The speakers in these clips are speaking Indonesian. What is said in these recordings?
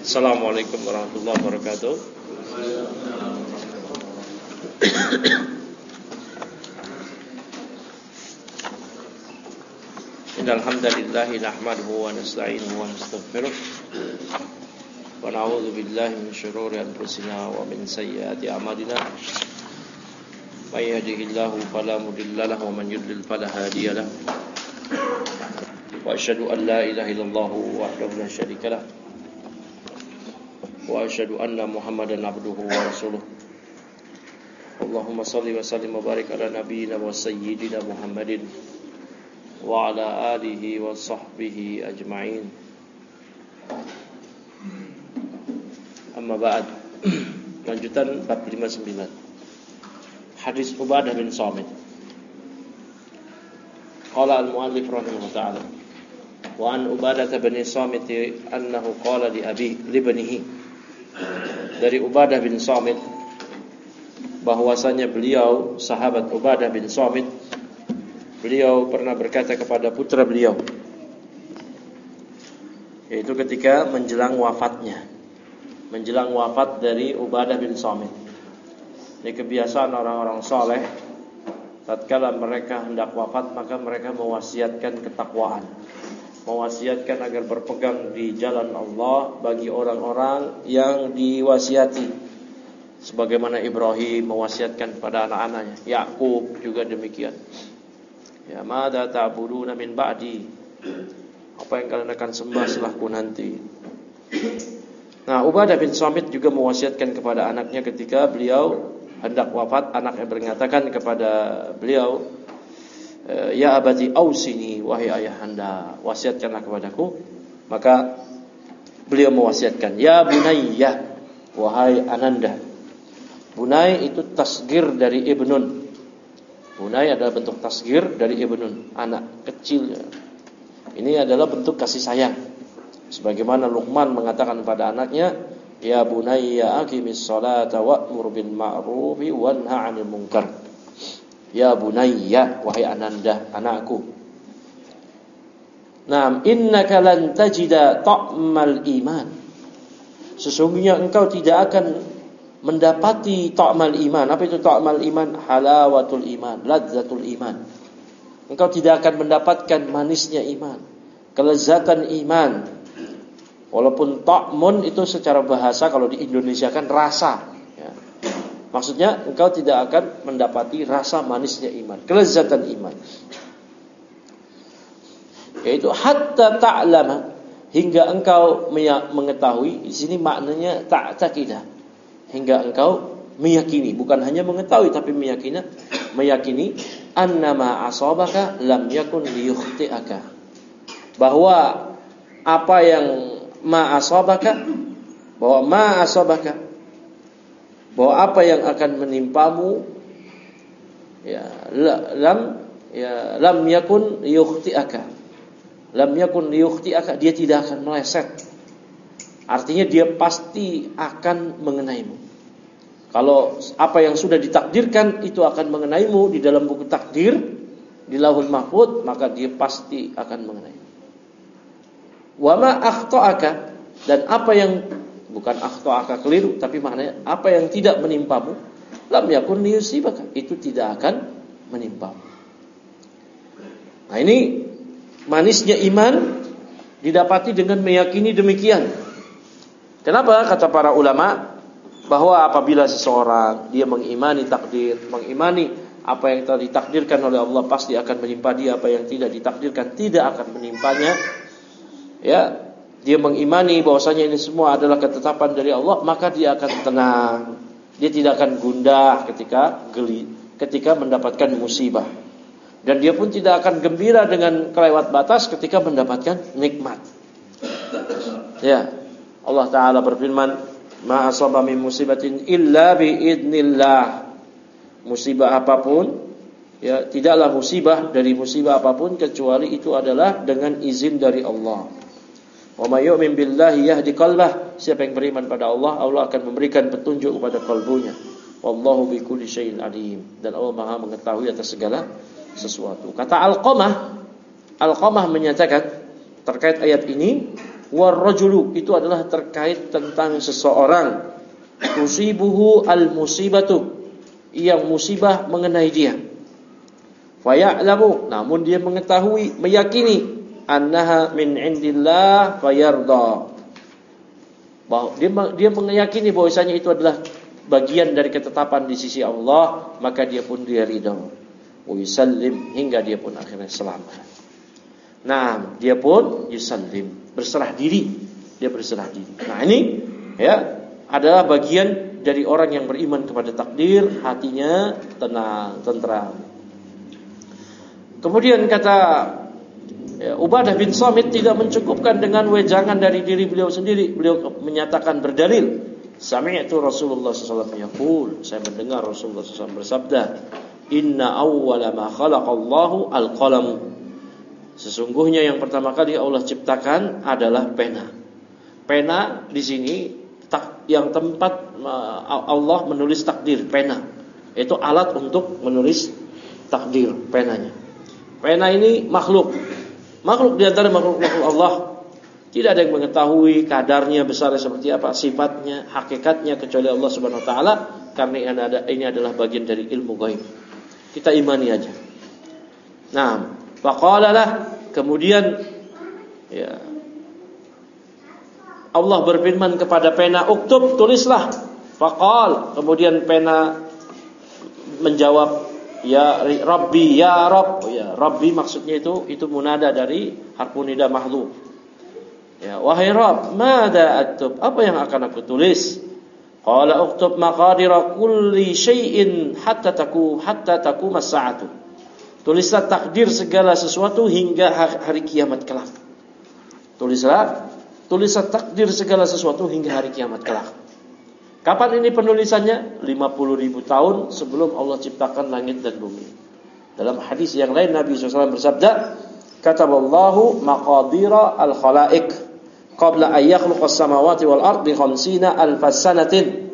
Assalamualaikum warahmatullahi wabarakatuh. Innal hamdalillah nahmaduhu wa nasta'inuhu wa nastaghfiruh wa na'udzu billahi min shururi anfusina wa min sayyiati a'malina. May yahdihillahu fala mudilla lahu wa man yudlil fala hadiya lahu. Wa asyhadu an la ilaha illallah wahdahu la syarika lahu wa asyhadu anna Muhammadan abduhu wa rasuluh. Allahumma shalli wa sallim wa barik ala nabiyyina wa sayyidina Muhammadin wa ala alihi wa sahbihi ajma'in. Amma ba'd. Lanjutan bab 59. Hadis Ubadah bin Samit. Qala al-muallif rahimahullah ta'ala wa an Ubadah bin Samit annahu qala li ibnihi. Dari Ubadah bin Samit bahwasanya beliau, sahabat Ubadah bin Samit, beliau pernah berkata kepada putra beliau, yaitu ketika menjelang wafatnya, menjelang wafat dari Ubadah bin Samit. Ini kebiasaan orang-orang saleh, tatkala mereka hendak wafat maka mereka mewasiatkan ketakwaan, mewasiatkan agar berpegang di jalan Allah bagi orang-orang yang diwasiati, sebagaimana Ibrahim mewasiatkan pada anak-anaknya, Yakub juga demikian. Ya, madza ta'buduna min ba'di, apa yang kalian akan sembah setelahku nanti. Nah, Ubadah bin Samit juga mewasiatkan kepada anaknya ketika beliau hendak wafat. Anaknya mengatakan kepada beliau, ya abati ausini, wahai ayahanda, wasiatkanlah kepadaku. Maka beliau mewasiatkan, ya bunayya, wahai ananda. Bunay itu tasgir dari ibnun. Bunay adalah bentuk tasgir dari ibnun, anak kecil. Ini adalah bentuk kasih sayang. Sebagaimana Luqman mengatakan pada anaknya, ya bunayya aqimis sholata wa'mur bil ma'rufi wanha 'anil munkar. Ya bunayya, wahai ananda, anakku. Naam, innaka lan tajida ta'mal iman. Sesungguhnya engkau tidak akan mendapati ta'mal iman. Apa itu ta'mal iman? Halawatul iman, ladzatul iman. Engkau tidak akan mendapatkan manisnya iman, kelezatan iman. Walaupun ta'mun itu secara bahasa kalau di Indonesia kan rasa, ya. Maksudnya engkau tidak akan mendapati rasa manisnya iman, kelezatan iman. Yaitu hatta ta'lama, hingga engkau mengetahui. Di sini maknanya ta'taqidah, hingga engkau meyakini, bukan hanya mengetahui tapi meyakini annama asabaka lam yakun liyukhti'aka, bahwa apa yang ma'asabaka, bahwa apa yang akan menimpamu, ya lam yakun liyukhti'aka, dia tidak akan meleset. Artinya dia pasti akan mengenaimu. Kalau apa yang sudah ditakdirkan itu akan mengenaimu di dalam buku takdir, di Lauhul Mahfuz, maka dia pasti akan mengenaimu. Wa ma akhta'aka, dan apa yang bukan akhta'aka keliru, tapi maknanya apa yang tidak menimpamu, lam yakun liyusibaka, itu tidak akan menimpamu. Nah, ini manisnya iman didapati dengan meyakini demikian. Kenapa? Kata para ulama bahwa apabila seseorang dia mengimani takdir, mengimani apa yang telah ditakdirkan oleh Allah pasti akan menimpa dia, apa yang tidak ditakdirkan tidak akan menimpanya. Ya, dia mengimani bahwasanya ini semua adalah ketetapan dari Allah, maka dia akan tenang. Dia tidak akan gundah ketika mendapatkan musibah. Dan dia pun tidak akan gembira dengan kelewat batas ketika mendapatkan nikmat. Ya, Allah Ta'ala berfirman, ma asaba min musibatin illa bi idznillah. Musibah apapun, ya, tidaklah musibah dari musibah apapun kecuali itu adalah dengan izin dari Allah. Wa may yu'min billahi yahdi qalbah. Siapa yang beriman pada Allah, Allah akan memberikan petunjuk kepada kalbunya. Wallahu bikulli syai'in alim. Dan Allah Maha mengetahui atas segala sesuatu. Kata Alqamah menyatakan terkait ayat ini, Warrajulu itu adalah terkait tentang seseorang tusibuhu al-musibatu, yang musibah mengenai dia. Faya'lamu, namun dia mengetahui, meyakini annaha min indillah fayarda, bahwa dia meyakini bahwasanya itu adalah bagian dari ketetapan di sisi Allah, maka dia pun dia ridha. Wa yusallim, hingga dia pun akhirnya selamat. Nah, dia pun yusallim, berserah diri, dia berserah diri. Nah, ini ya adalah bagian dari orang yang beriman kepada takdir, hatinya tenang, tentram. Kemudian kata Ubadah bin Samit tidak mencukupkan dengan wejangan dari diri beliau sendiri. Beliau menyatakan berdalil, sami'tu Rasulullah SAW yaqul, saya mendengar Rasulullah SAW bersabda, inna awwala ma khalaqallahu al-qalam, sesungguhnya yang pertama kali Allah ciptakan adalah pena. Pena di sini yang tempat Allah menulis takdir, pena. Itu alat untuk menulis takdir, penanya. Pena ini makhluk di antara makhluk Allah. Tidak ada yang mengetahui kadarnya, besarnya seperti apa, sifatnya, hakikatnya kecuali Allah Subhanahu wa taala, karena ini adalah bagian dari ilmu gaib. Kita imani aja. Nah, faqalalah, kemudian ya Allah berfirman kepada pena, uktub, tulislah. Faqal, kemudian pena menjawab, ya Rabbi, ya Rabb. Ya, Rabbi maksudnya itu munada dari harfu nida mahdhuf. Ya, wahai Rabb, mada aktub? Apa yang akan aku tulis? Qala uktub maqadira kulli syai'in hatta taqum as-sa'atu. Tulislah takdir segala sesuatu hingga hari kiamat kelak. Tulislah takdir segala sesuatu hingga hari kiamat kelak. Kapan ini penulisannya? 50.000 tahun sebelum Allah ciptakan langit dan bumi. Dalam hadis yang lain Nabi SAW bersabda, kataballahu maqadira al-khalaiq qabla an yakhluqa as-samawati wal ardi 50 alf sanatin.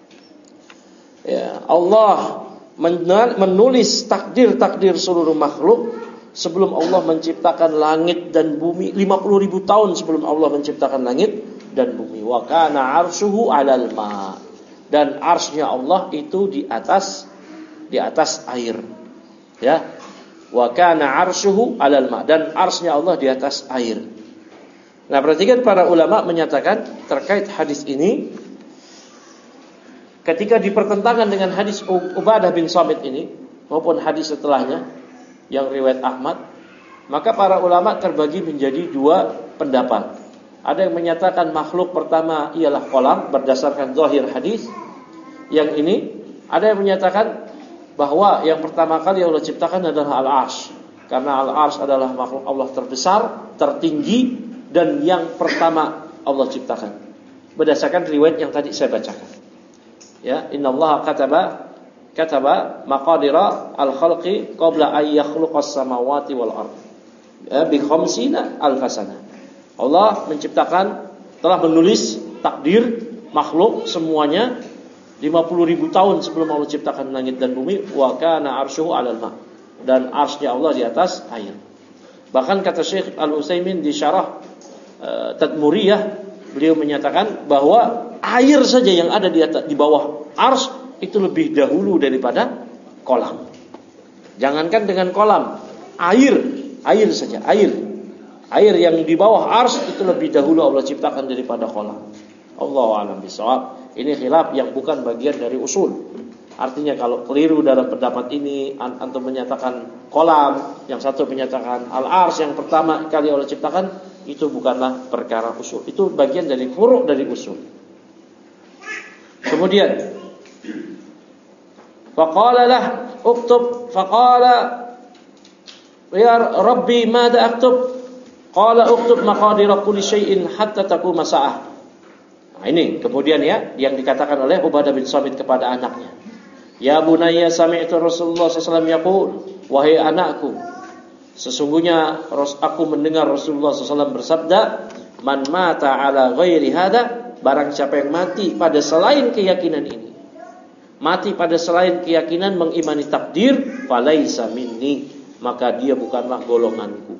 Ya, Allah menulis takdir seluruh makhluk sebelum Allah menciptakan langit dan bumi. 50.000 tahun sebelum Allah menciptakan langit dan bumi. Wa kana 'arshuhu 'alal ma, dan arsy-nya Allah itu di atas air. Ya. Wa kana 'arshuhu 'alal ma, dan arsy-nya Allah di atas air. Nah, perhatikan para ulama menyatakan terkait hadis ini, ketika dipertentangan dengan hadis Ubadah bin Samit ini maupun hadis setelahnya yang riwayat Ahmad, maka para ulama terbagi menjadi dua pendapat. Ada yang menyatakan makhluk pertama ialah kolam berdasarkan zahir hadis. Yang ini ada yang menyatakan bahwa yang pertama kali Allah ciptakan adalah al-arsy, karena al-arsy adalah makhluk Allah terbesar, tertinggi, dan yang pertama Allah ciptakan. Berdasarkan riwayat yang tadi saya bacakan. Ya, innallaha kataba maqadira al-khalqi qabla an yakhluqas samawati wal ardh bi 50 alf sanah. Allah telah menulis takdir makhluk semuanya 50.000 tahun sebelum Allah ciptakan langit dan bumi. Wa kana 'arshuhu 'alal ma, dan arsy-nya Allah di atas air. Bahkan kata Syekh Al-Utsaimin di syarah Tadmuriyah, beliau menyatakan bahwa air saja yang ada di bawah arsy itu lebih dahulu daripada kolam. Jangankan dengan kolam, air saja, air yang di bawah arsy itu lebih dahulu Allah ciptakan daripada kolam. Allahu a'lam bishawab. Ini khilaf yang bukan bagian dari usul. Artinya kalau keliru dalam pendapat ini, antum menyatakan kolam, yang satu menyatakan al-arsy yang pertama kali Allah ciptakan, itu bukanlah perkara usul. Itu bagian dari furu' dari usul. Kemudian faqala lah uktub, faqala ya Rabbi mada aktub? Qala uktub maqadira kulli syai'in hatta taquma sa'ah. Nah, ini kemudian ya yang dikatakan oleh Ubadah bin Samit kepada anaknya. Ya bunayya sami'tu Rasulullah SAW yaqul, wahai anakku, sesungguhnya aku mendengar Rasulullah SAW bersabda, man mata ala ghairi hada, barang siapa yang mati pada selain keyakinan ini, mati pada selain keyakinan mengimani takdir, falaisa minni, maka dia bukanlah golonganku.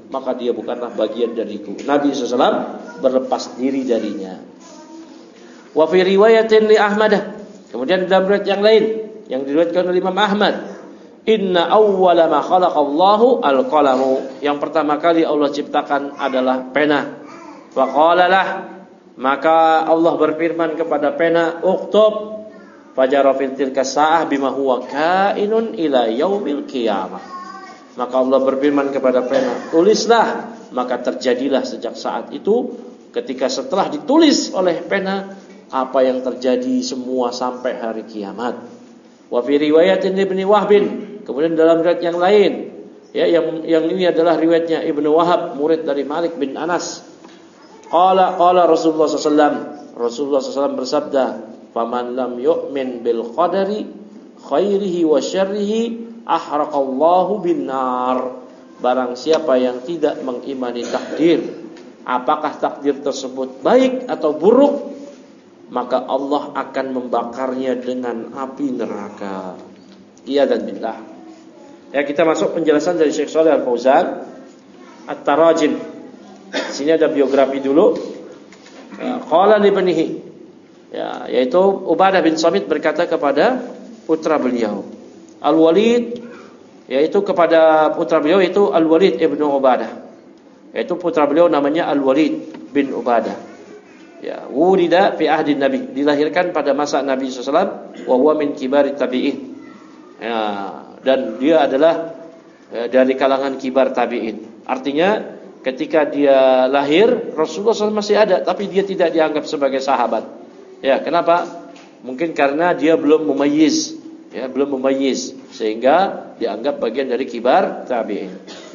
maka dia bukanlah bagian dariku. Nabi SAW berlepas diri darinya. Wa fi riwayatin li Ahmad. Kemudian dalam riwayat yang lain yang diriwayatkan oleh Imam Ahmad, inna awwala ma khalaqallahu al-qalamu. Yang pertama kali Allah ciptakan adalah pena. Wa qalalah, maka Allah berfirman kepada pena, uktub. Fajara fil tilka sa'ah bima huwa kainun ila yaumil qiyamah. Maka Allah berfirman kepada pena, tulislah. Maka terjadilah sejak saat itu, ketika setelah ditulis oleh pena, apa yang terjadi semua sampai hari kiamat. Wa fi riwayatin Ibnu Wahb. Kemudian dalam riwayat yang lain, ya, yang ini adalah riwayatnya Ibnu Wahab, murid dari Malik bin Anas. Qala Rasulullah SAW. Rasulullah SAW bersabda, faman lam yu'min bil qadari khairihi wa syarrihi ahraqallahu bin nar. Barang siapa yang tidak mengimani takdir, apakah takdir tersebut baik atau buruk, maka Allah akan membakarnya dengan api neraka. Iya dan billah. Ya, kita masuk penjelasan dari Syekh Shalih Al-Fauzan At-Tarajim. Di sini ada biografi dulu. Qala li ibnihi. Ya, yaitu Ubadah bin Samit berkata kepada putra beliau Al-Walid, yaitu kepada putra beliau yaitu Al-Walid ibnu Ubadah. Yaitu putra beliau namanya Al-Walid bin Ubadah. Ya, wulida fi ahdi Nabi, dilahirkan pada masa Nabi sallallahu alaihi wasallam, wa huwa min kibarit tabi'in. Ya, dan dia adalah dari kalangan kibar tabi'in. Artinya ketika dia lahir Rasulullah SAW masih ada, tapi dia tidak dianggap sebagai sahabat. Ya, kenapa? Mungkin karena dia belum mumayyiz, ya, belum mumayyiz, sehingga dianggap bagian dari kibar tabi'in.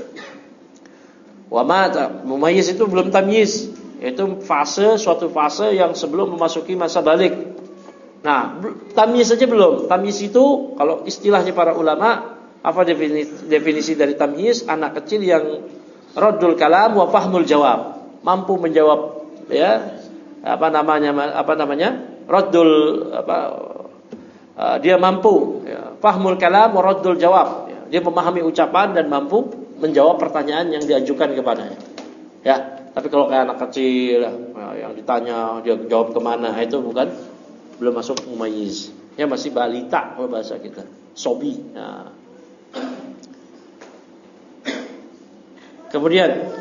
Wa mata, mumayyiz itu belum tamyiz, yaitu suatu fase yang sebelum memasuki masa balik. Nah, tamyiz saja belum. Tamyiz itu kalau istilahnya para ulama, apa definisi dari tamyiz? Anak kecil yang raddul kalam wa fahmul jawab, mampu menjawab, ya, raddul dia mampu, ya, fahmul kalam wa raddul jawab, ya, dia memahami ucapan dan mampu menjawab pertanyaan yang diajukan kepadanya. Ya, tapi kalau kayak anak kecil, yang ditanya dia jawab kemana, itu belum masuk mumayyiz. Ya, masih balita kalau bahasa kita, sobi. Nah. Kemudian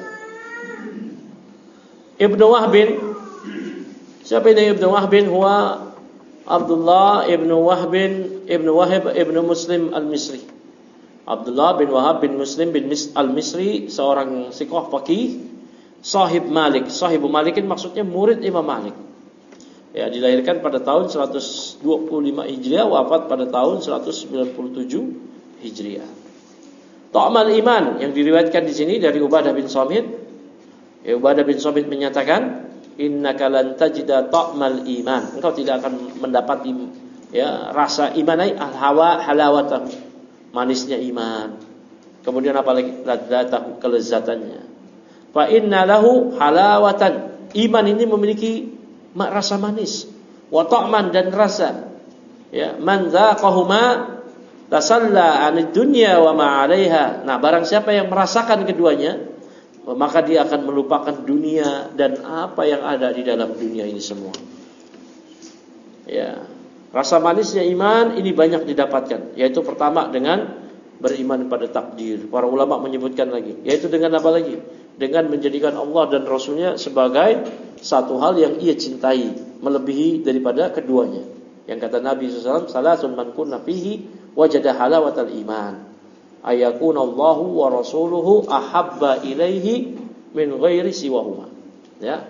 Ibnu Wahbin, siapa ini Ibnu Wahbin? Huwa Abdullah Ibnu Wahbin Ibnu Wahab Ibnu Muslim Al-Misri. Abdullah bin Wahab bin Muslim bin Al-Misri, seorang siqah faqih, sahib Malik. Sahibu Malikin maksudnya murid Imam Malik. Ya, dilahirkan pada tahun 125 Hijriah, wafat pada tahun 197 Hijriah. Ta'mal iman yang diriwayatkan di sini dari Ubadah bin Samit. Ya, Ubadah bin Samit menyatakan, innaka lan tajida ta'mal iman. Engkau tidak akan mendapati, ya, rasa iman, al-hawa halawatahu, manisnya iman. Kemudian apa lagi? Ladzatahu, kelezatannya. Fa inna lahu halawatan. Iman ini memiliki rasa manis, wa ta'man, dan rasa. Ya, man dzaqahuma tasalla 'anid dunya wa ma 'alaiha. Nah, barang siapa yang merasakan keduanya, maka dia akan melupakan dunia dan apa yang ada di dalam dunia ini semua. Ya, rasa manisnya iman ini banyak didapatkan, yaitu pertama dengan beriman pada takdir. Para ulama menyebutkan lagi, yaitu dengan apa lagi? Dengan menjadikan Allah dan Rasulnya sebagai satu hal yang ia cintai, melebihi daripada keduanya. Yang kata Nabi SAW, salasun man kunna fihi wajada halawatal iman, ayakun Allahu wa rasuluhu ahabba ilaihi min ghairi siwahuma. Ya,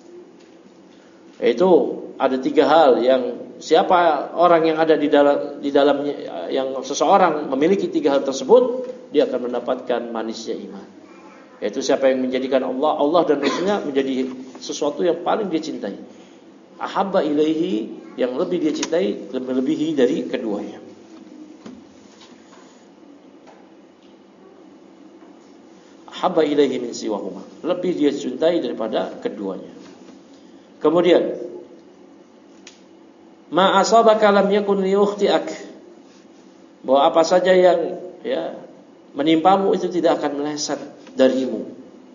itu ada 3 hal yang siapa orang yang ada di dalamnya, yang seseorang memiliki 3 hal tersebut, dia akan mendapatkan manisnya iman. Yaitu siapa yang menjadikan Allah dan Rasulnya menjadi sesuatu yang paling dia cintai. Ahabba ilaihi, yang lebih dia cintai, melebihi dari keduanya. Ahabba ilaihi min siwahuma, lebih dia cintai daripada keduanya. Kemudian, ma asabaka lam yakun liyukhti'ak, bahwa apa saja yang, ya, menimpamu itu tidak akan meleset darimu.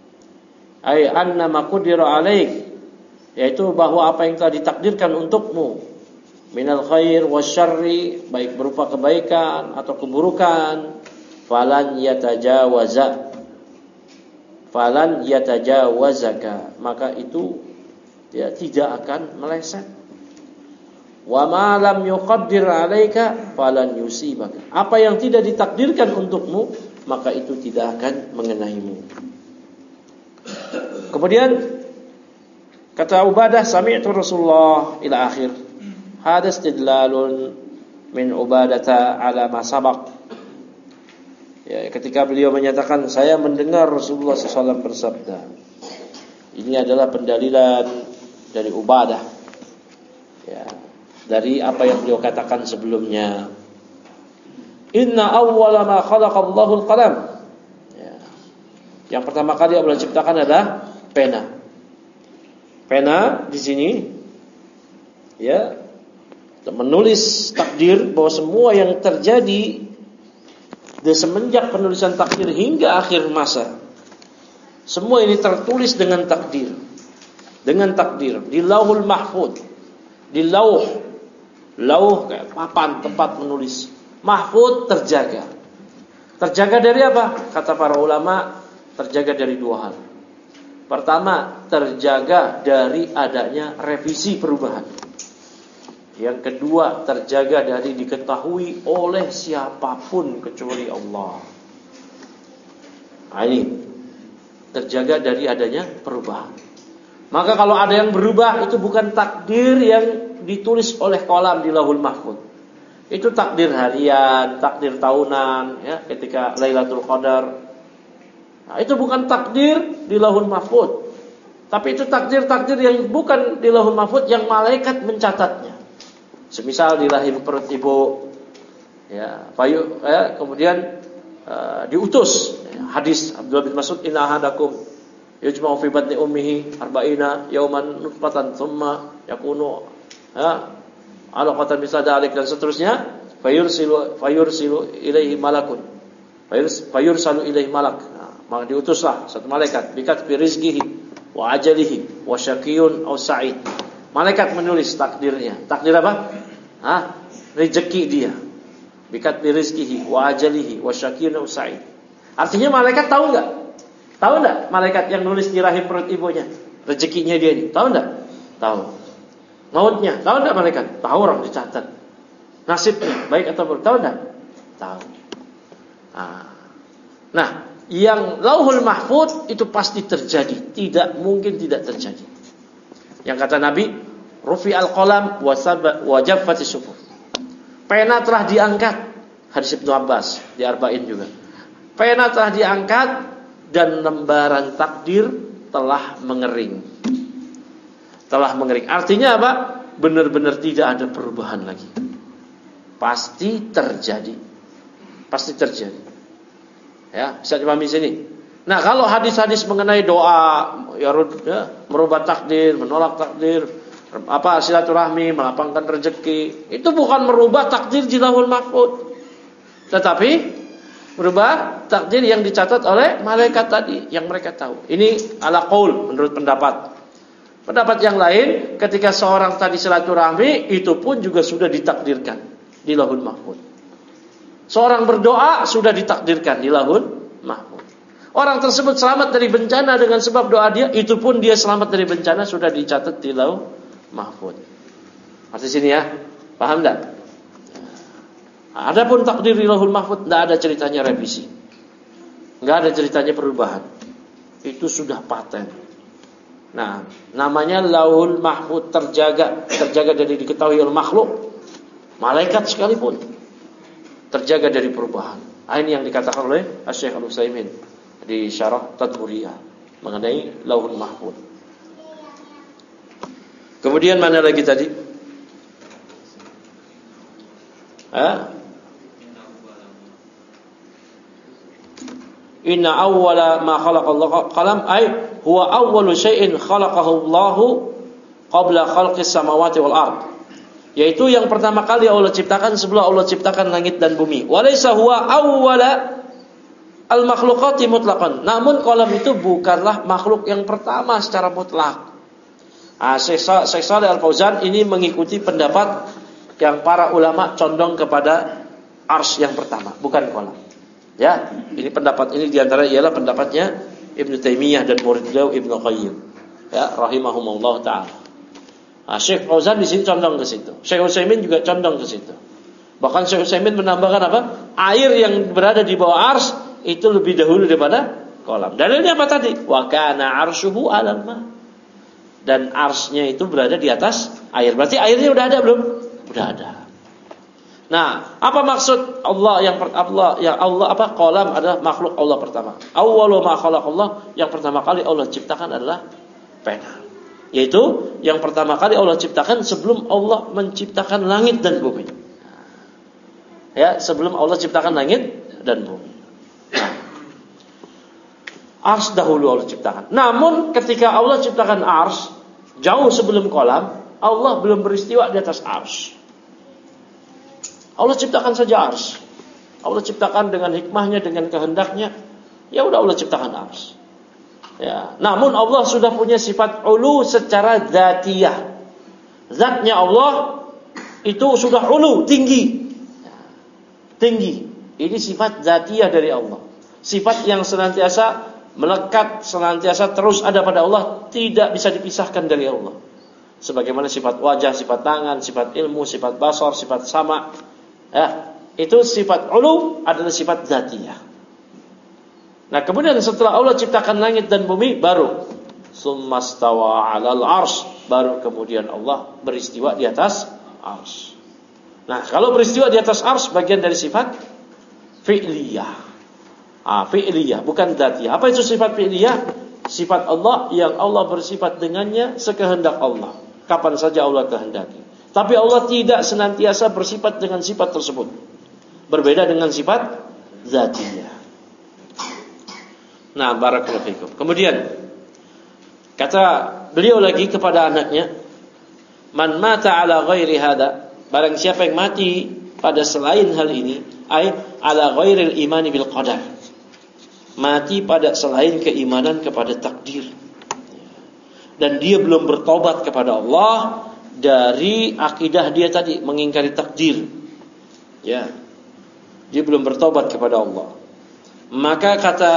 Ai anna ma qudira alaik, yaitu bahwa apa yang telah ditakdirkan untukmu minal khair wasyarri, baik berupa kebaikan atau keburukan, falan yatajawazaka, maka itu ya tidak akan meleset. Wa ma lam yuqaddir alaika falan yusibaka, apa yang tidak ditakdirkan untukmu maka itu tidak akan mengenaimu. Kemudian kata Ubadah, sami'tu Rasulullah ila akhir. Hada istidlalun min Ubadata ala ma sabaq. Ya, ketika beliau menyatakan saya mendengar Rasulullah SAW bersabda. Ini adalah pendalilan dari Ubadah. Ya, dari apa yang beliau katakan sebelumnya. Inna awwala ma khalaqallahu al-qalam. Ya. Yang pertama kali Allah ciptakan adalah pena. Pena di sini ya menulis takdir, bahwa semua yang terjadi dari semenjak penulisan takdir hingga akhir masa, semua ini tertulis dengan takdir. Dengan takdir di Lauhul Mahfuz. Di lauh kayak papan tempat menulis. Mahfuz terjaga. Terjaga dari apa? Kata para ulama, terjaga dari dua hal. Pertama, terjaga dari adanya revisi perubahan. Yang kedua, terjaga dari diketahui oleh siapapun kecuali Allah. Nah, ini terjaga dari adanya perubahan. Maka kalau ada yang berubah, itu bukan takdir yang ditulis oleh kolam di Lauhul Mahfuz. Itu takdir harian, takdir tahunan, ya, ketika Lailatul Qadar. Nah, itu bukan takdir di Lauhul Mahfuz. Tapi itu takdir-takdir yang bukan di Lauhul Mahfuz, yang malaikat mencatatnya. Semisal di rahim perut ibu, ya, kemudian diutus. Hadis Abdullah bin Mas'ud, inna ahadakum yujma'u fi batni ummihi arba'ina yauman nutfatan thumma yakunu alaqatan misla dzalik, dan seterusnya. Fayursilu ilaihi malakun. Fayursalu ilaihi malak. Maka diutuslah satu malaikat bikat fi rizqihi wa ajalihi wa syaqiyyun aw sa'id. Malaikat menulis takdirnya. Takdir apa? Rezeki dia. Bikat bi rizqihi wa ajalihi wa syaqiyyun aw sa'id. Artinya malaikat tahu enggak? Tahu enggak malaikat yang nulis di rahim perut ibunya? Rezekinya dia ini. Tahu enggak? Tahu. Mautnya, tahu enggak malaikat? Tahu, orang dicatat. Nasibnya baik atau buruk, tahu enggak? Tahu. Nah, yang Lauhul Mahfuz itu pasti terjadi, tidak mungkin tidak terjadi. Yang kata Nabi, rufi'al qalam wa jaffatis suhuf. Pena telah diangkat. Hadis Ibnu Abbas di Arba'in juga. Pena telah diangkat dan lembaran takdir telah mengering. Telah mengering. Artinya apa? Benar-benar tidak ada perubahan lagi. Pasti terjadi. Pasti terjadi. Ya, bisa dipahami sini. Nah, kalau hadis-hadis mengenai doa, ya, merubah takdir, menolak takdir, silaturahmi, melapangkan rezeki, itu bukan merubah takdir di Lauhul Mahfuz, tetapi merubah takdir yang dicatat oleh malaikat tadi, yang mereka tahu. Ini ala qaul, menurut pendapat. Pendapat yang lain, ketika seorang tadi silaturahmi, itu pun juga sudah ditakdirkan di Lauhul Mahfuz. Seorang berdoa sudah ditakdirkan di Lauhul Mahfuz. Orang tersebut selamat dari bencana dengan sebab doa dia, itu pun dia selamat dari bencana sudah dicatat di Lauhul Mahfuz. Arti sini ya, paham enggak? Adapun takdir di Lauhul Mahfuz enggak ada ceritanya revisi. Enggak ada ceritanya perubahan. Itu sudah paten. Nah, namanya Lauhul Mahfuz, terjaga dari diketahui oleh makhluk, malaikat sekalipun. Terjaga dari perubahan. Ini yang dikatakan oleh Syekh Al-Utsaimin di Syarah Tadmuriyah mengenai Lauhul Mahfuz. Kemudian mana lagi tadi? Inna awwala ma khalaqallahu qalam ay huwa awwalu syai'in khalaqahu Allahu qabla khalqis samawati wal ard. Yaitu yang pertama kali Allah ciptakan sebelum Allah ciptakan langit dan bumi. Walaysa huwa awwala al-makhluqati mutlaqan. Namun kolam itu bukanlah makhluk yang pertama secara mutlak. Syekh Shalih Al-Fauzan ini mengikuti pendapat yang para ulama condong kepada ars yang pertama, bukan kolam. Ya, ini pendapat ini diantara ialah pendapatnya Ibnu Taimiyah dan murid beliau Ibnu Qayyim. Ya, rahimahumullah taala. Syekh Fauzan di sini condong ke situ. Syekh Utsaimin juga condong ke situ. Bahkan Syekh Utsaimin menambahkan apa? Air yang berada di bawah ars itu lebih dahulu daripada kolam. Dalilnya apa tadi? Wa kana arshuhu 'alal ma. Dan arsnya itu berada di atas air. Berarti airnya udah ada belum? Udah ada. Nah, apa maksud Allah apa kolam adalah makhluk Allah pertama. Awwalu ma khalaqallah, yang pertama kali Allah ciptakan adalah pena. Yaitu yang pertama kali Allah ciptakan sebelum Allah menciptakan langit dan bumi. Ya, sebelum Allah ciptakan langit dan bumi. Ars dahulu Allah ciptakan. Namun ketika Allah ciptakan ars, jauh sebelum kolam, Allah belum beristiwa di atas ars. Allah ciptakan saja ars. Allah ciptakan dengan hikmahnya, dengan kehendaknya. Ya udah Allah ciptakan ars. Ya, namun Allah sudah punya sifat ulu secara dzatiyah. Zatnya Allah itu sudah ulu, tinggi. Tinggi. Ini sifat dzatiyah dari Allah. Sifat yang senantiasa melekat, senantiasa terus ada pada Allah, tidak bisa dipisahkan dari Allah. Sebagaimana sifat wajah, sifat tangan, sifat ilmu, sifat basar, sifat sama. Ya, itu sifat ulu adalah sifat dzatiyah. Nah, kemudian setelah Allah ciptakan langit dan bumi, baru summastawa 'alal arsy, baru kemudian Allah beristiwa di atas arsy. Nah, kalau beristiwa di atas arsy bagian dari sifat fi'liyah. Fi'liyah, bukan dzatiyah. Apa itu sifat fi'liyah? Sifat Allah yang Allah bersifat dengannya sekehendak Allah, kapan saja Allah kehendaki. Tapi Allah tidak senantiasa bersifat dengan sifat tersebut. Berbeda dengan sifat dzatiyah. Nah, barakallahu fikum. Kemudian kata beliau lagi kepada anaknya, man mata ala ghairi hada, barang siapa yang mati pada selain hal ini, ay ala ghairil imani bil qadar, mati pada selain keimanan kepada takdir, dan dia belum bertobat kepada Allah dari akidah dia tadi mengingkari takdir, ya, dia belum bertobat kepada Allah, maka kata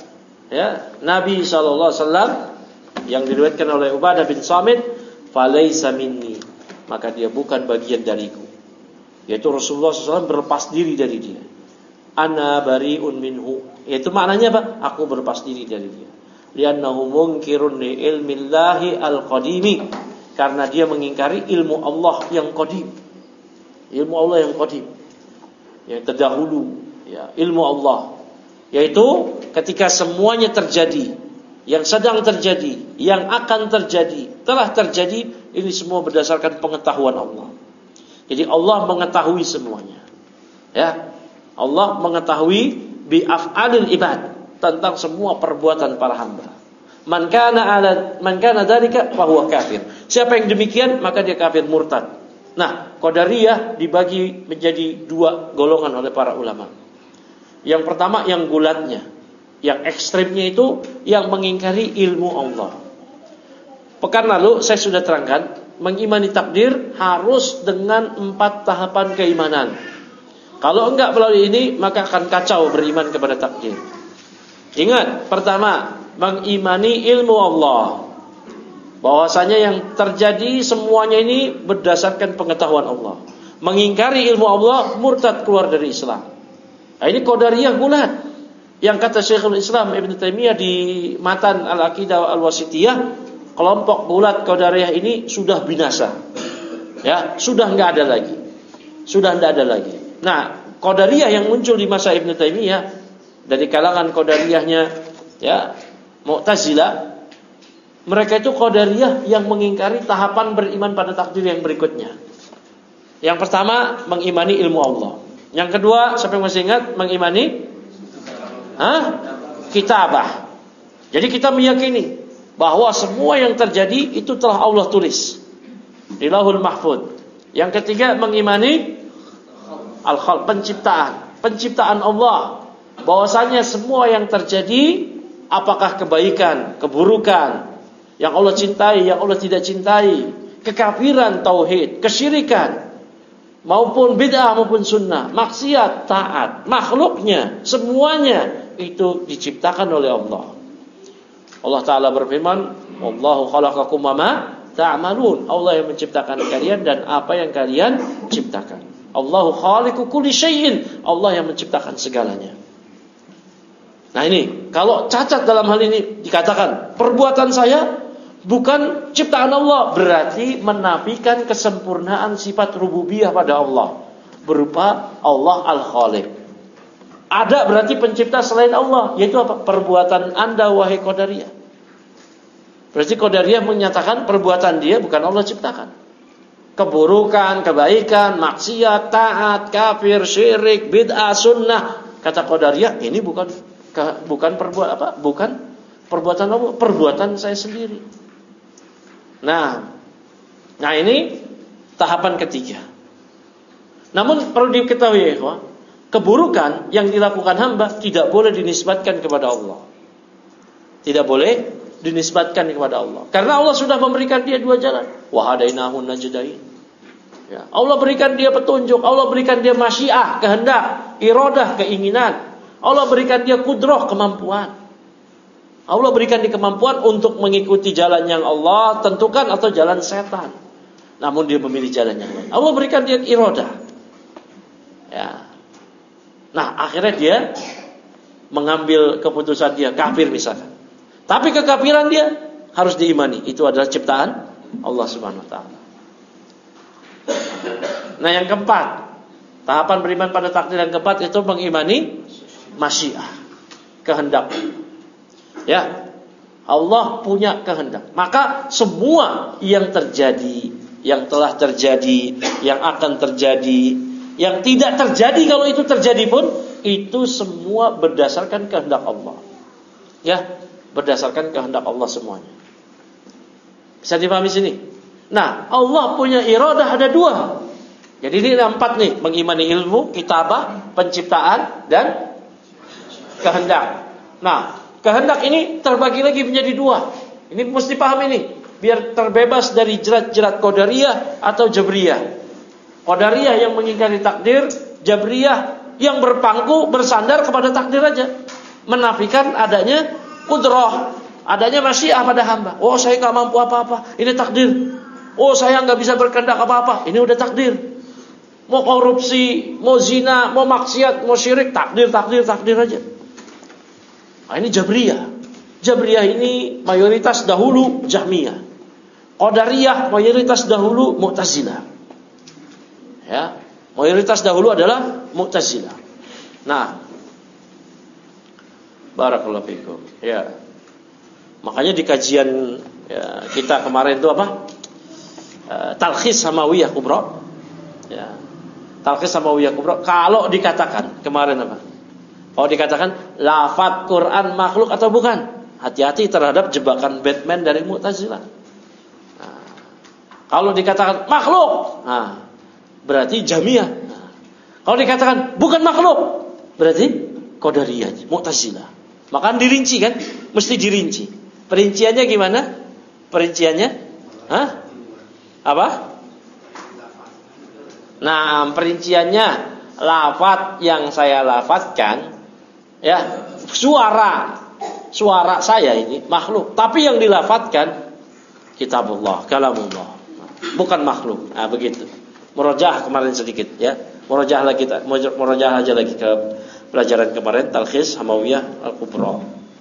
Nabi SAW yang diriwayatkan oleh Ubadah bin Samit, falaisa minni, maka dia bukan bagian dariku. Yaitu Rasulullah SAW berlepas diri dari dia. Ana bari'un minhu, yaitu maknanya apa? Aku berlepas diri dari dia. Li'annahu munkirun li ilmillahi al-qadimi, karena dia mengingkari ilmu Allah yang qadim. Ilmu Allah yang qadim, yang terdahulu, ya, ilmu Allah. Yaitu ketika semuanya terjadi, yang sedang terjadi, yang akan terjadi, telah terjadi, ini semua berdasarkan pengetahuan Allah. Jadi Allah mengetahui semuanya. Ya, Allah mengetahui bi af'alil ibad, tentang semua perbuatan para hamba. Man kana dzalika fa huwa kafir. Siapa yang demikian maka dia kafir murtad. Nah, qadariyah dibagi menjadi dua golongan oleh para ulama. Yang pertama yang gulatnya, yang ekstrimnya itu yang mengingkari ilmu Allah. Pekan lalu saya sudah terangkan, mengimani takdir harus dengan 4 tahapan keimanan. Kalau enggak melalui ini maka akan kacau beriman kepada takdir. Ingat, pertama, mengimani ilmu Allah, bahwasanya yang terjadi semuanya ini berdasarkan pengetahuan Allah. Mengingkari ilmu Allah, murtad, keluar dari Islam. Nah, ini qadariyah gulat. Yang kata Syekhul Islam Ibnu Taimiyah di Matan Al-Aqidah Al-Wasithiyah, kelompok gulat qadariyah ini sudah binasa. Ya, sudah enggak ada lagi. Sudah enggak ada lagi. Nah, qadariyah yang muncul di masa Ibnu Taimiyah dari kalangan qadariyahnya, ya, Mu'tazilah, mereka itu qadariyah yang mengingkari tahapan beriman pada takdir yang berikutnya. Yang pertama, mengimani ilmu Allah. Yang kedua, siapa yang masih ingat? Mengimani kitabah. Jadi kita meyakini bahwa semua yang terjadi itu telah Allah tulis di Lauhul Mahfuz. Yang ketiga, mengimani al-khalq, penciptaan Allah. bahwasanya semua yang terjadi, apakah kebaikan, keburukan, yang Allah cintai, yang Allah tidak cintai, kekafiran, tauhid, kesyirikan, maupun bid'ah maupun sunnah, maksiat, taat, makhluknya, semuanya itu diciptakan oleh Allah. Allah Ta'ala berfirman, Wallahu khalaqakum wa ma ta'malun. Allah yang menciptakan kalian dan apa yang kalian ciptakan. Allahu khaliqu kulli syai'in. Allah yang menciptakan segalanya. Nah ini, kalau cacat dalam hal ini dikatakan, perbuatan saya bukan ciptaan Allah, berarti menafikan kesempurnaan sifat rububiyah pada Allah, berupa Allah Al-Khaliq. Ada berarti pencipta selain Allah, yaitu apa? Perbuatan Anda wahai Qadariyah. Berarti Qadariyah menyatakan perbuatan dia bukan Allah ciptakan. Keburukan, kebaikan, maksiat, taat, kafir, syirik, bid'ah, sunnah, kata Qadariyah ini bukan perbuatan Allah, perbuatan saya sendiri. Nah ini tahapan ketiga. Namun perlu diketahui, keburukan yang dilakukan hamba tidak boleh dinisbatkan kepada Allah. Tidak boleh dinisbatkan kepada Allah, karena Allah sudah memberikan dia dua jalan. Wa hadainahun najdain. Ya, Allah berikan dia petunjuk, Allah berikan dia masyiah, kehendak, iradah, keinginan. Allah berikan dia kudroh, kemampuan. Allah berikan dia kemampuan untuk mengikuti jalan yang Allah tentukan atau jalan setan. Namun dia memilih jalan yang lain. Allah berikan dia iradah. Ya. Nah, akhirnya dia mengambil keputusan dia kafir misalkan. Tapi kekafiran dia harus diimani, itu adalah ciptaan Allah Subhanahu wa taala. Nah, yang keempat, tahapan beriman pada takdir yang keempat itu mengimani masyiah, kehendak. Ya. Allah punya kehendak. Maka semua yang terjadi, yang telah terjadi, yang akan terjadi, yang tidak terjadi kalau itu terjadi pun, itu semua berdasarkan kehendak Allah. Ya, berdasarkan kehendak Allah semuanya. Bisa dipahami sini? Nah, Allah punya iradah ada dua. Jadi ini ada empat nih, mengimani ilmu, kitabah, penciptaan, dan kehendak. Nah, kehendak ini terbagi lagi menjadi dua. Ini mesti paham ini, biar terbebas dari jerat-jerat Qadariyah atau Jabriyah. Qadariyah yang mengingkari takdir, Jabriyah yang berpangku bersandar kepada takdir aja, menafikan adanya kudrah, adanya masyiah pada hamba. Oh, saya nggak mampu apa-apa, ini takdir. Oh, saya nggak bisa berkehendak apa-apa, ini udah takdir. Mau korupsi, mau zina, mau maksiat, mau syirik, takdir aja. Nah, ini Jabriyah. Jabriyah ini mayoritas dahulu Jahmiyah. Qadariyah mayoritas dahulu Mu'tazilah. Ya, mayoritas dahulu adalah Mu'tazilah. Nah, barakallahu fikum. Ya. Makanya di kajian kita kemarin itu apa? Talkhis Hamawiyah Kubra. Ya. Talkhis Hamawiyah Kubra. Kalau dikatakan kemarin apa? Kalau dikatakan lafaz Quran makhluk atau bukan? Hati-hati terhadap jebakan Batman dari Mu'tazilah. Nah, kalau dikatakan makhluk, berarti Jahmiyah. Nah, kalau dikatakan bukan makhluk, berarti Qadariyah, Mu'tazilah. Maka dirinci kan? Mesti dirinci. Perinciannya gimana? Perinciannya? Apa? Nah, perinciannya lafaz yang saya lafazkan, ya, suara saya ini makhluk, tapi yang dilafazkan kitabullah, kalamullah, bukan makhluk. Nah, begitu. Murojaah kemarin sedikit, ya. Murojaah aja lagi ke pelajaran kemarin Talkhis Hamawiyah Al-Kubra.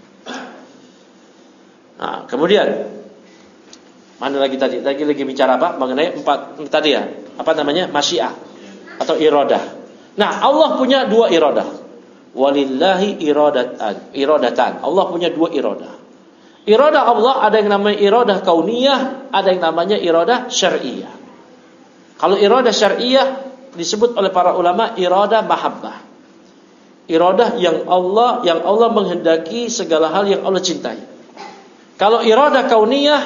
Nah, kemudian mana lagi tadi? Lagi bicara apa? Mengenai empat tadi ya. Apa namanya? Masyiah atau iradah. Nah, Allah punya dua iradah. Walillahi iradatan. Allah punya dua iradah. Iradah Allah ada yang namanya iradah kauniyah, ada yang namanya iradah syar'iyah. Kalau iradah syar'iyah disebut oleh para ulama iradah mahabbah. Iradah yang Allah menghendaki segala hal yang Allah cintai. Kalau iradah kauniyah,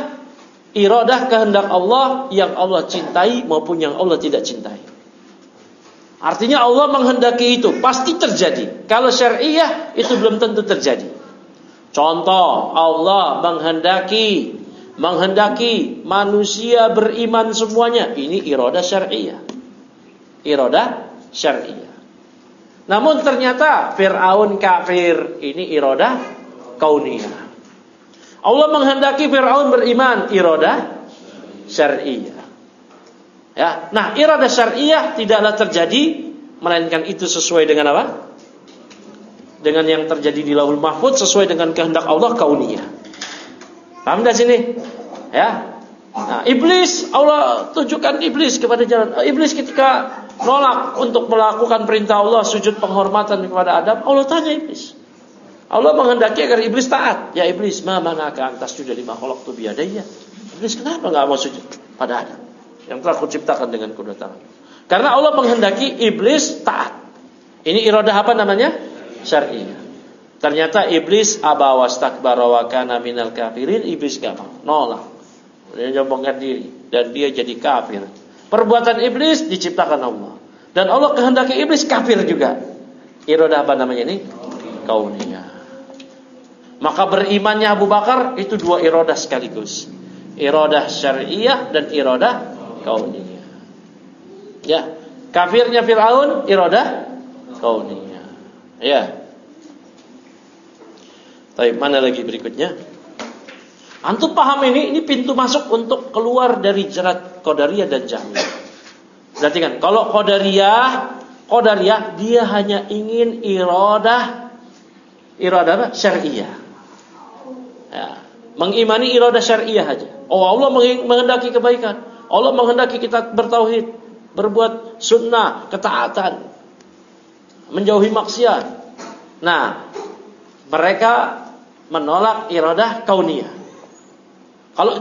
iradah kehendak Allah yang Allah cintai maupun yang Allah tidak cintai. Artinya Allah menghendaki itu pasti terjadi. Kalau syariah itu belum tentu terjadi. Contoh, Allah menghendaki manusia beriman semuanya. Ini iradah syariah. Iradah syariah. Namun ternyata Fir'aun kafir. Ini iradah kauniyah. Allah menghendaki Fir'aun beriman. Iradah syariah. Ya, nah iradah syariah tidaklah terjadi melainkan itu sesuai dengan apa? Dengan yang terjadi di Lauhul Mahfuz, sesuai dengan kehendak Allah kauniyah. Paham enggak sini? Ya. Nah, iblis, Allah tunjukkan iblis kepada jalan. Iblis ketika nolak untuk melakukan perintah Allah, sujud penghormatan kepada Adam, Allah tanya iblis. Allah menghendaki agar iblis taat. Ya iblis, ma manaka an tasjuda lima khalaqtu bi yadayya. Iblis kenapa enggak mau sujud pada Adam yang telah kuciptakan dengan kedua tangan? Karena Allah menghendaki iblis taat. Ini iradah apa namanya? Syariah. Ternyata iblis aba wastakbara wa kana minal kafirin. Iblis enggak mau, nolak. Dia nyombongkan diri dan dia jadi kafir. Perbuatan iblis diciptakan Allah. Dan Allah kehendaki iblis kafir juga. Iradah apa namanya ini? Kauniyah. Maka berimannya Abu Bakar itu dua iradah sekaligus. Iradah syariah dan iradah kauniyah. Ya, kafirnya Fir'aun iradah kauniyah. Ya. Baik, mana lagi berikutnya? Antum paham ini pintu masuk untuk keluar dari jerat Qadariyah dan Jahmiyah. Berarti kan, kalau Qadariyah dia hanya ingin iradah apa? Syariah. Ya, mengimani iradah syariah aja. Oh, Allah menghendaki kebaikan. Allah menghendaki kita bertauhid, berbuat sunnah, ketaatan, menjauhi maksiat. Nah, mereka menolak iradah kauniyah. Kalau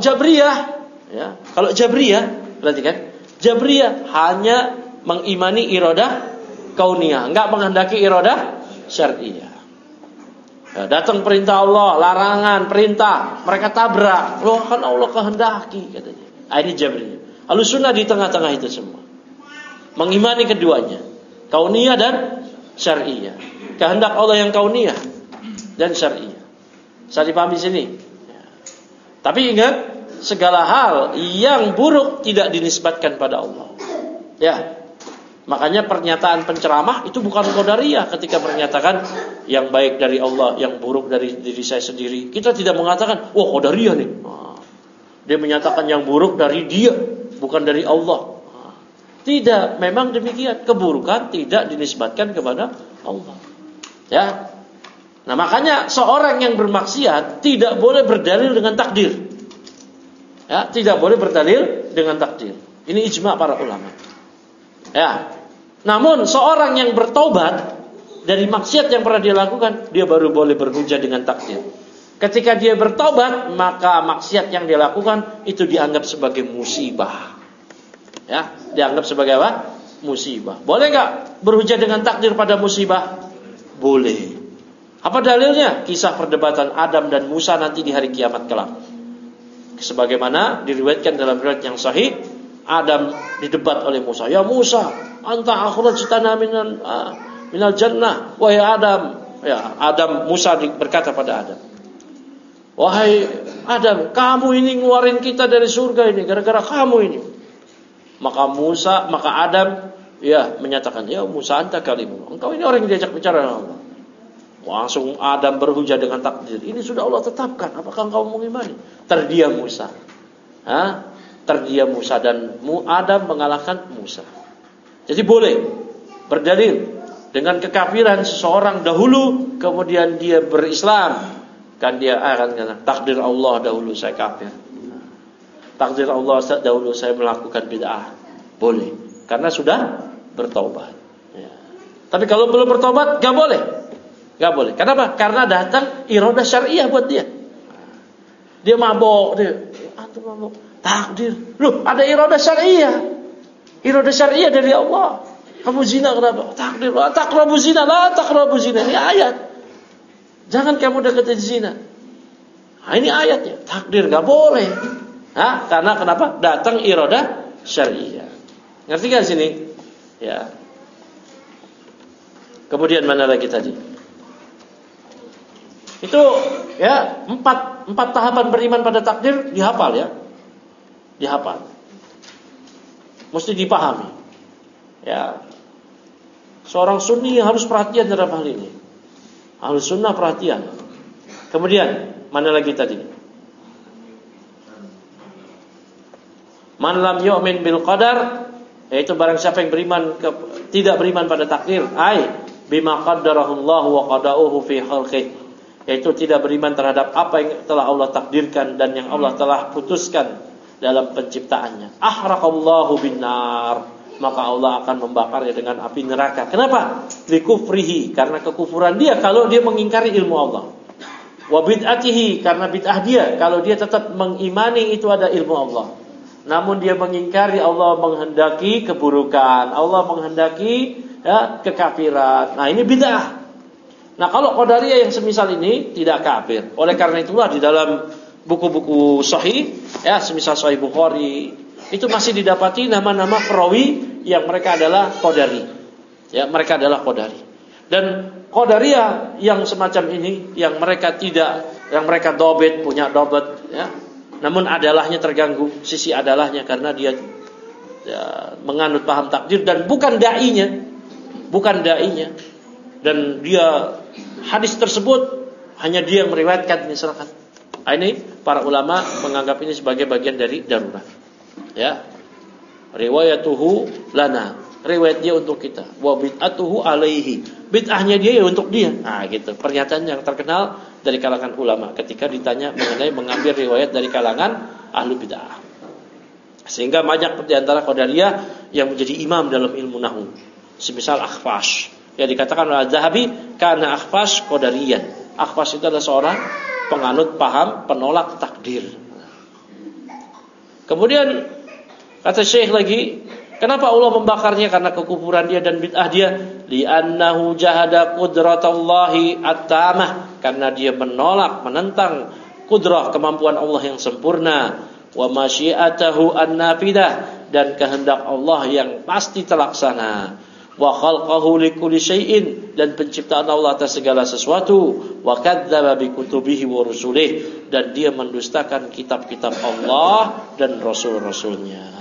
Jabriyah, berarti kan Jabriyah hanya mengimani iradah kauniyah, enggak menghendaki iradah syariah. Ya, datang perintah Allah, larangan, perintah, mereka tabrak. Loh, kan Allah kehendaki katanya. Ini Jabriyah. Ahlussunnah di tengah-tengah itu semua. Mengimani keduanya, kauniyah dan syariah. Kehendak Allah yang kauniyah dan syariah. Saya dipahami sini. Ya. Tapi ingat, segala hal yang buruk tidak dinisbatkan pada Allah. Ya. Makanya pernyataan penceramah itu bukan Qadariyah ketika menyatakan yang baik dari Allah, yang buruk dari diri saya sendiri. Kita tidak mengatakan, wah Qadariyah nih. Dia menyatakan yang buruk dari dia, bukan dari Allah. Tidak, memang demikian. Keburukan tidak dinisbatkan kepada Allah. Ya. Nah, makanya seorang yang bermaksiat tidak boleh berdalil dengan takdir. Ya, tidak boleh berdalil dengan takdir. Ini ijma' para ulama. Ya. Namun seorang yang bertobat dari maksiat yang pernah dia lakukan, dia baru boleh berhujjah dengan takdir. Ketika dia bertobat, maka maksiat yang dia lakukan itu dianggap sebagai musibah. Ya, dianggap sebagai apa? Musibah. Boleh enggak berhujjah dengan takdir pada musibah? Boleh. Apa dalilnya? Kisah perdebatan Adam dan Musa nanti di hari kiamat kelak. Sebagaimana diriwayatkan dalam riwayat yang sahih, Adam didebat oleh Musa. Ya Musa, anta akhrajtana minal jannah. Wahai Adam. Ya, Musa berkata pada Adam, wahai Adam, kamu ini ngeluarin kita dari surga ini gara-gara kamu ini. Maka Adam ya menyatakan, ya Musa anta kalimu. Engkau ini orang yang diajak bicara dengan Allah. Langsung Adam berhujjah dengan takdir. Ini sudah Allah tetapkan. Apakah engkau mengimani? Terdiam Musa. Terdiam Musa dan Adam mengalahkan Musa. Jadi boleh berdalil dengan kekafiran seseorang dahulu, kemudian dia berislam, kan dia akan kata takdir Allah dahulu saya kafir. Takdir Allah dahulu saya melakukan bid'ah. Boleh, karena sudah bertaubat. Ya. Tapi kalau belum bertaubat, gak boleh. Gak boleh. Kenapa? Karena datang iradah syariah buat dia. Dia mabok, antum mabok. Takdir. Loh, ada iradah syariah. Iradah syariah dari Allah. Kamu zina kenapa? Takdir. La taqrabu zina, la taqrabu zina. Ini ayat. Jangan kamu deketin zina. Nah, ini ayatnya. Takdir gak boleh. Karena kenapa? Datang iradah syariah. Ngerti kan sini? Ya. Kemudian mana lagi tadi? Itu ya empat tahapan beriman pada takdir dihafal ya. Dihafal. Mesti dipahami. Ya. Seorang sunni harus perhatian terhadap hal ini. Ahlus sunnah perhatian. Kemudian mana lagi tadi? Man lam yu'min bil qadar, yaitu barang siapa yang tidak beriman pada takdir, bima qaddarahullahu wa qada'uhu fi khalqihi, yaitu tidak beriman terhadap apa yang telah Allah takdirkan dan yang Allah telah putuskan dalam penciptaannya. Ahraqallahu binnar, maka Allah akan membakarnya dengan api neraka. Kenapa? Likufrihi, karena kekufuran dia kalau dia mengingkari ilmu Allah. Wa bid'atihi, karena bid'ah dia kalau dia tetap mengimani itu ada ilmu Allah. Namun dia mengingkari Allah menghendaki keburukan, Allah menghendaki kekafiran. Nah, ini bid'ah. Nah, kalau qadariyah yang semisal ini tidak kafir. Oleh karena itulah di dalam buku-buku sahih semisal Sahih Bukhari itu masih didapati nama-nama perawi yang mereka adalah qadari. Ya, mereka adalah qadari. Dan qadariyah yang semacam ini yang mereka dobet, punya dobet ya. Namun adalahnya terganggu, sisi adalahnya karena dia menganut paham takdir dan bukan dai-nya. Dan dia hadis tersebut hanya dia yang meriwayatkan misalkan. Ini para ulama menganggap ini sebagai bagian dari darurat. Ya. Riwayatuhu lana, riwayat dia untuk kita. Wa bid'atuhu alaihi, bid'ahnya dia untuk dia. Nah, gitu. Pernyataan yang terkenal dari kalangan ulama ketika ditanya mengenai mengambil riwayat dari kalangan ahlu bid'ah. Sehingga banyak di antara qadariyah yang menjadi imam dalam ilmu nahwu. Semisal Akhfash, yang dikatakan oleh Az-Zahabi karena Akhfash qadariyan. Akhfash itu adalah seorang penganut paham penolak takdir. Kemudian kata Syekh lagi, kenapa Allah membakarnya? Karena kekufuran dia dan bid'ah dia. Li'annahu jahada qudratallahi at-tamah, karena dia menentang kudrah, kemampuan Allah yang sempurna, wa masyiatahu an-nafidah, dan kehendak Allah yang pasti terlaksana, wa khalqahu likulli syai'in, dan penciptaan Allah atas segala sesuatu, wa kadzdzaba bi kutubihi wa rusulih, dan dia mendustakan kitab-kitab Allah dan rasul-rasulnya.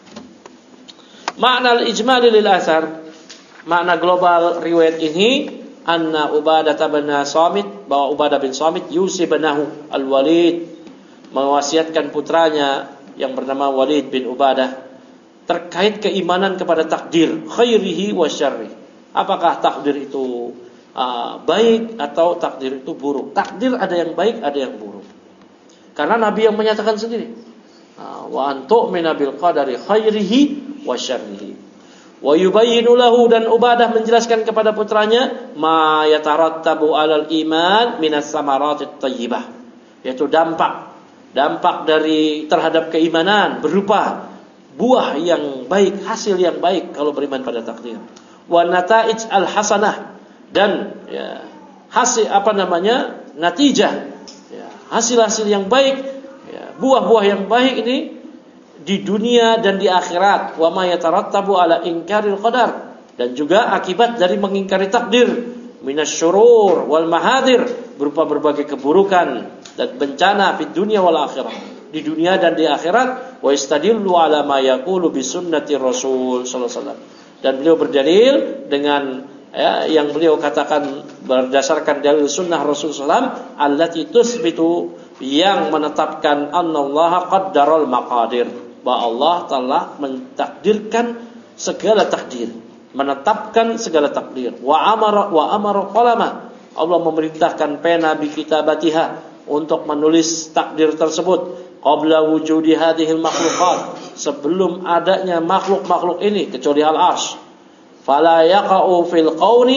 Makna al-ijmali lil athar, makna global riwayat ini, anna Ubadah bin Samit, bahwa Ubadah bin Samit yusi banahu al-Walid, mewasiatkan putranya yang bernama Walid bin Ubadah terkait keimanan kepada takdir, khairihi wa syarri. Apakah takdir itu baik atau takdir itu buruk? Takdir ada yang baik, ada yang buruk. Karena Nabi yang menyatakan sendiri, wa antu'mina bil qadari khairihi wa syarrihi. Wa yubayyinu lahu, dan Ubadah menjelaskan kepada putranya ma yatarattabu 'alal iman minas samaratit thayyibah, yaitu dampak dari terhadap keimanan berupa buah yang baik, hasil yang baik kalau beriman pada takdir. Wa nata'ij al-hasanah, dan hasil natijah, hasil-hasil yang baik, buah-buah yang baik ini di dunia dan di akhirat. Wa ma yatarattabu ala inkaril qadar, dan juga akibat dari mengingkari takdir, minasyurur wal mahadir, berupa berbagai keburukan dan bencana di dunia wal akhirat, di dunia dan di akhirat. Wa istadillu ala ma yaqulu bi sunnati Rasul sallallahu alaihi wasallam, dan beliau berdalil dengan yang beliau katakan berdasarkan dalil sunnah Rasulullah allati tusbitu, yang menetapkan annallaha qaddaral maqadir, bahwa Allah telah mentakdirkan segala takdir, menetapkan segala takdir. Wa amara qalama, Allah memerintahkan pena bi kitabatiha, untuk menulis takdir tersebut, qabla wujudi hadhil makhluqat, sebelum adanya makhluk-makhluk ini kecuali al-arsy. Fala yaqa'u fil qawni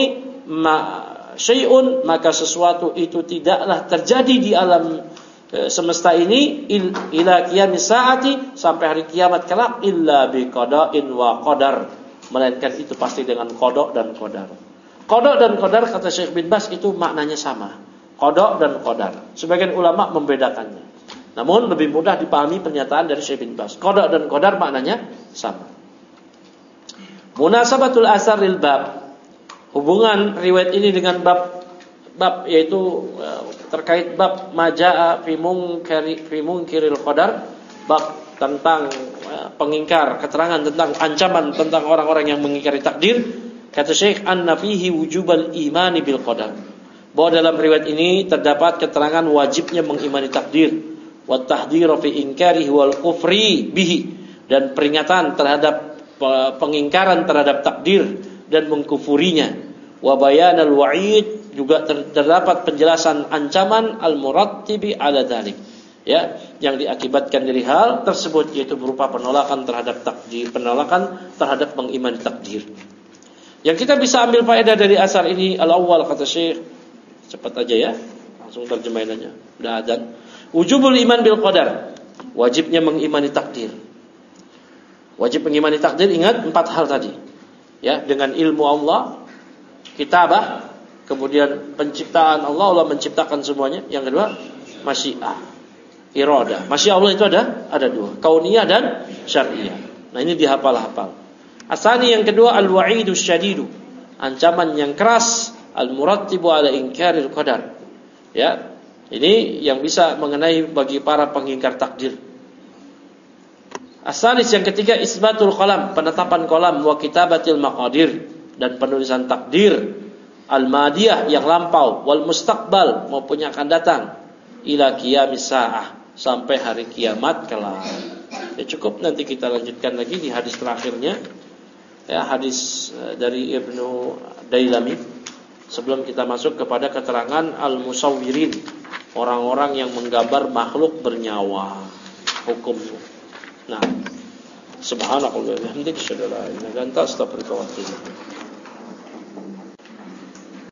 syai'un, maka sesuatu itu tidaklah terjadi di alam semesta ini ila qiyamis saati, sampai hari kiamat kelak, illa bi qada'in wa qadar, melainkan itu pasti dengan qada dan qadar. Qada dan qadar kata Syekh bin Baz itu maknanya sama, qada dan qadar. Sebagian ulama membedakannya, namun lebih mudah dipahami pernyataan dari Syekh bin Baz. Qada dan qadar maknanya sama. Munasabatul asar lil bab, hubungan riwayat ini dengan bab yaitu terkait bab majaa fi munkiril qadar, bab tentang pengingkar, keterangan tentang ancaman tentang orang-orang yang mengingkari takdir. Kata Syekh, anna fihi wujubal imani bil qadar, bahwa dalam riwayat ini terdapat keterangan wajibnya mengimani takdir, wa tahdhir fi inkarihi wal kufri bihi, dan peringatan terhadap pengingkaran terhadap takdir dan mengkufurinya, wa bayanal wa'id, juga terdapat penjelasan ancaman al-murattibi ala dzalik, ya, yang diakibatkan dari hal tersebut, yaitu berupa penolakan terhadap takdir, penolakan terhadap mengimani takdir. Yang kita bisa ambil faedah dari asar ini, al-awwal, kata Syekh, cepat aja ya, langsung terjemahin aja, udah adzan. Wujubul iman bil qadar, wajibnya mengimani takdir. Wajib mengimani takdir, ingat 4 hal tadi, ya, dengan ilmu Allah, kitabah, kemudian penciptaan Allah, Allah menciptakan semuanya. Yang kedua, masyiah, iradah. Masyiah Allah itu ada 2, kauniyah dan syar'iyah. Nah, ini dihafal-hafal. Asani yang kedua, al-wa'idus syadidu, ancaman yang keras, al-murattibu ala inkaril qadar. Ya, ini yang bisa mengenai bagi para pengingkar takdir. Asalis yang ketiga, isbatul qalam, penetapan qalam, wa kitabatil maqadir, dan penulisan takdir, al-madiyah yang lampau, wal mustaqbal maupun yang akan datang, ila qiyamis saah, sampai hari kiamat kelak. Ya, cukup, nanti kita lanjutkan lagi di hadis terakhirnya, ya, hadis dari Ibnu Dailami, sebelum kita masuk kepada keterangan al-musawwirin, orang-orang yang menggambar makhluk bernyawa, hukumnya. Nah, subhanallah wa bihamdihi, asyhadu an la ilaha illa anta, astaghfiruka wa atubu ilaik.